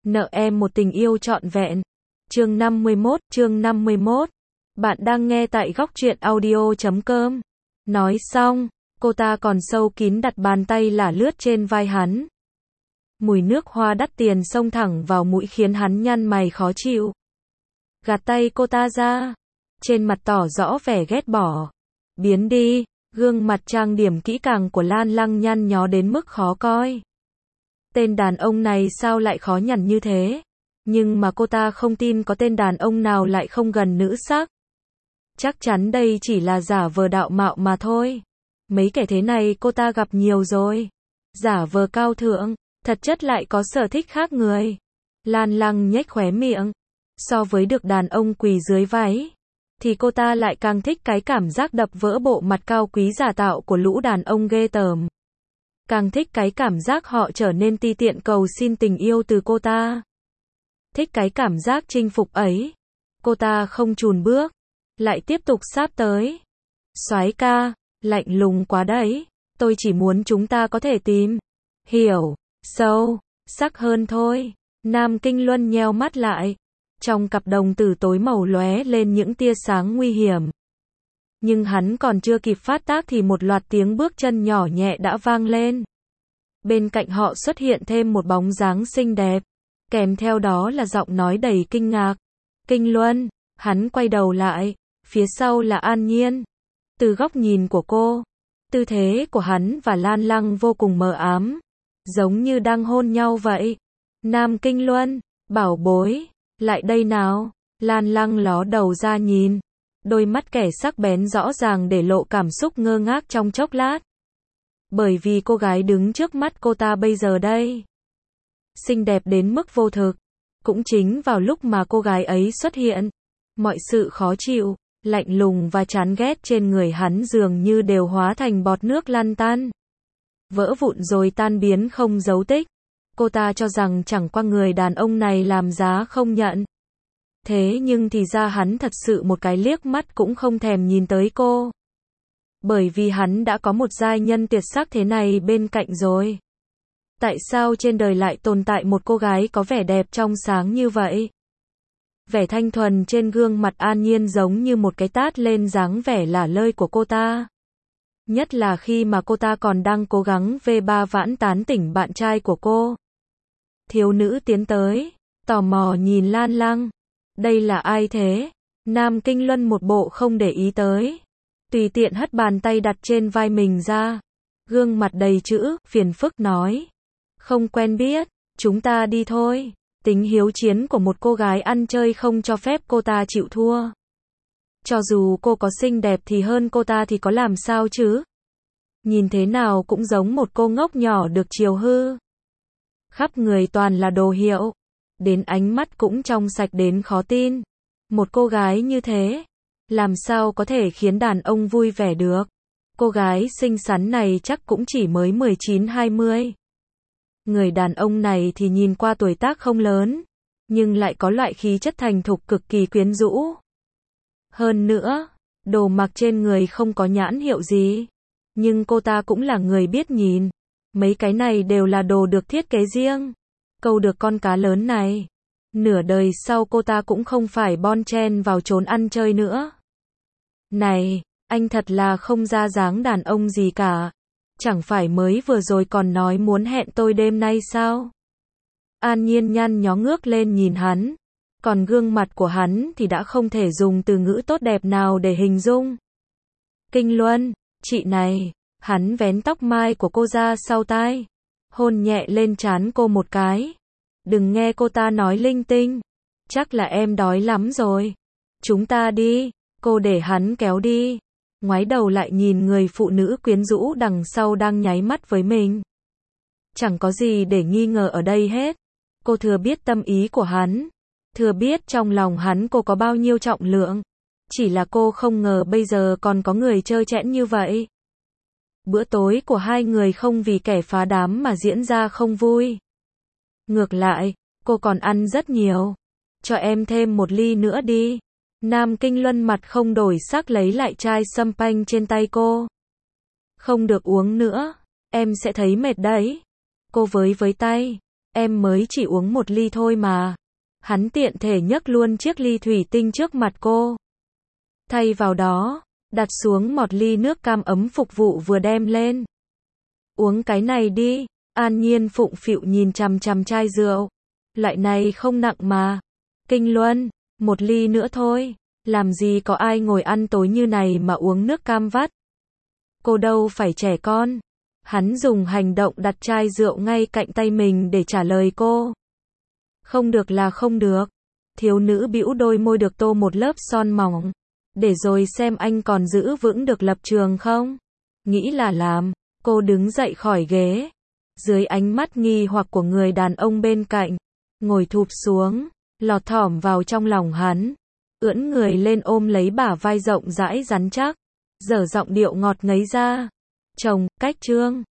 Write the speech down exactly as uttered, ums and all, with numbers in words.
nợ em một tình yêu trọn vẹn. Chương năm mươi mốt, chương năm mươi mốt. Bạn đang nghe tại góc truyện audio chấm com. Nói xong, cô ta còn sâu kín đặt bàn tay lả lướt trên vai hắn. Mùi nước hoa đắt tiền xông thẳng vào mũi khiến hắn nhăn mày khó chịu. Gạt tay cô ta ra, trên mặt tỏ rõ vẻ ghét bỏ. Biến đi, gương mặt trang điểm kỹ càng của Lan Lăng nhăn nhó đến mức khó coi. Tên đàn ông này sao lại khó nhằn như thế? Nhưng mà cô ta không tin có tên đàn ông nào lại không gần nữ sắc. Chắc chắn đây chỉ là giả vờ đạo mạo mà thôi. Mấy kẻ thế này cô ta gặp nhiều rồi. Giả vờ cao thượng, thật chất lại có sở thích khác người. Lan Lăng nhếch khóe miệng. So với được đàn ông quỳ dưới váy, thì cô ta lại càng thích cái cảm giác đập vỡ bộ mặt cao quý giả tạo của lũ đàn ông ghê tởm. Càng thích cái cảm giác họ trở nên ti tiện cầu xin tình yêu từ cô ta. Thích cái cảm giác chinh phục ấy. Cô ta không chùn bước, lại tiếp tục sáp tới. Soái ca, lạnh lùng quá đấy. Tôi chỉ muốn chúng ta có thể tìm hiểu sâu sắc hơn thôi. Nam Kinh Luân nheo mắt lại. Trong cặp đồng tử tối màu lóe lên những tia sáng nguy hiểm. Nhưng hắn còn chưa kịp phát tác thì một loạt tiếng bước chân nhỏ nhẹ đã vang lên. Bên cạnh họ xuất hiện thêm một bóng dáng xinh đẹp. Kèm theo đó là giọng nói đầy kinh ngạc. Kinh Luân, hắn quay đầu lại. Phía sau là An Nhiên. Từ góc nhìn của cô, tư thế của hắn và Lan Lăng vô cùng mờ ám. Giống như đang hôn nhau vậy. Nam Kinh Luân, bảo bối, lại đây nào. Lan Lăng ló đầu ra nhìn. Đôi mắt kẻ sắc bén rõ ràng để lộ cảm xúc ngơ ngác trong chốc lát. Bởi vì cô gái đứng trước mắt cô ta bây giờ đây, xinh đẹp đến mức vô thực. Cũng chính vào lúc mà cô gái ấy xuất hiện, mọi sự khó chịu, lạnh lùng và chán ghét trên người hắn dường như đều hóa thành bọt nước lăn tan. Vỡ vụn rồi tan biến không dấu tích. Cô ta cho rằng chẳng qua người đàn ông này làm giá không nhận. Thế nhưng thì ra hắn thật sự một cái liếc mắt cũng không thèm nhìn tới cô. Bởi vì hắn đã có một giai nhân tuyệt sắc thế này bên cạnh rồi. Tại sao trên đời lại tồn tại một cô gái có vẻ đẹp trong sáng như vậy? Vẻ thanh thuần trên gương mặt An Nhiên giống như một cái tát lên dáng vẻ lả lơi của cô ta. Nhất là khi mà cô ta còn đang cố gắng vê ba vãn tán tỉnh bạn trai của cô. Thiếu nữ tiến tới, tò mò nhìn Lan Lăng. Đây là ai thế? Nam Kinh Luân một bộ không để ý tới. Tùy tiện hất bàn tay đặt trên vai mình ra. Gương mặt đầy chữ, phiền phức nói. Không quen biết, chúng ta đi thôi. Tính hiếu chiến của một cô gái ăn chơi không cho phép cô ta chịu thua. Cho dù cô có xinh đẹp thì hơn cô ta thì có làm sao chứ? Nhìn thế nào cũng giống một cô ngốc nhỏ được chiều hư. Khắp người toàn là đồ hiệu. Đến ánh mắt cũng trong sạch đến khó tin. Một cô gái như thế, làm sao có thể khiến đàn ông vui vẻ được? Cô gái xinh xắn này chắc cũng chỉ mới mười chín hai mươi. Người đàn ông này thì nhìn qua tuổi tác không lớn, nhưng lại có loại khí chất thành thục cực kỳ quyến rũ. Hơn nữa, đồ mặc trên người không có nhãn hiệu gì. Nhưng cô ta cũng là người biết nhìn. Mấy cái này đều là đồ được thiết kế riêng. Câu được con cá lớn này. Nửa đời sau cô ta cũng không phải bon chen vào trốn ăn chơi nữa. Này, anh thật là không ra dáng đàn ông gì cả. Chẳng phải mới vừa rồi còn nói muốn hẹn tôi đêm nay sao? An Nhiên nhăn nhó ngước lên nhìn hắn. Còn gương mặt của hắn thì đã không thể dùng từ ngữ tốt đẹp nào để hình dung. Kinh Luân, chị này. Hắn vén tóc mai của cô ra sau tai. Hôn nhẹ lên trán cô một cái. Đừng nghe cô ta nói linh tinh. Chắc là em đói lắm rồi. Chúng ta đi. Cô để hắn kéo đi. Ngoái đầu lại nhìn người phụ nữ quyến rũ đằng sau đang nháy mắt với mình. Chẳng có gì để nghi ngờ ở đây hết. Cô thừa biết tâm ý của hắn. Thừa biết trong lòng hắn cô có bao nhiêu trọng lượng. Chỉ là cô không ngờ bây giờ còn có người trơ trẽn như vậy. Bữa tối của hai người không vì kẻ phá đám mà diễn ra không vui. Ngược lại, cô còn ăn rất nhiều. Cho em thêm một ly nữa đi. Nam Kinh Luân mặt không đổi sắc lấy lại chai champagne trên tay cô. Không được uống nữa, em sẽ thấy mệt đấy. Cô với với tay. em mới chỉ uống một ly thôi mà. Hắn tiện thể nhấc luôn chiếc ly thủy tinh trước mặt cô. Thay vào đó, đặt xuống một ly nước cam ấm phục vụ vừa đem lên. Uống cái này đi. An Nhiên phụng phịu nhìn chằm chằm chai rượu. Loại này không nặng mà. Kinh Luân, một ly nữa thôi. Làm gì có ai ngồi ăn tối như này mà uống nước cam vắt. Cô đâu phải trẻ con. Hắn dùng hành động đặt chai rượu ngay cạnh tay mình để trả lời cô. Không được là không được. Thiếu nữ bĩu đôi môi được tô một lớp son mỏng. Để rồi xem anh còn giữ vững được lập trường không. Nghĩ là làm. Cô đứng dậy khỏi ghế. Dưới ánh mắt nghi hoặc của người đàn ông bên cạnh. Ngồi thụp xuống. Lọt thỏm vào trong lòng hắn. Ưỡn người lên ôm lấy bả vai rộng rãi rắn chắc. Dở giọng điệu ngọt ngấy ra. Chồng, cách Trương.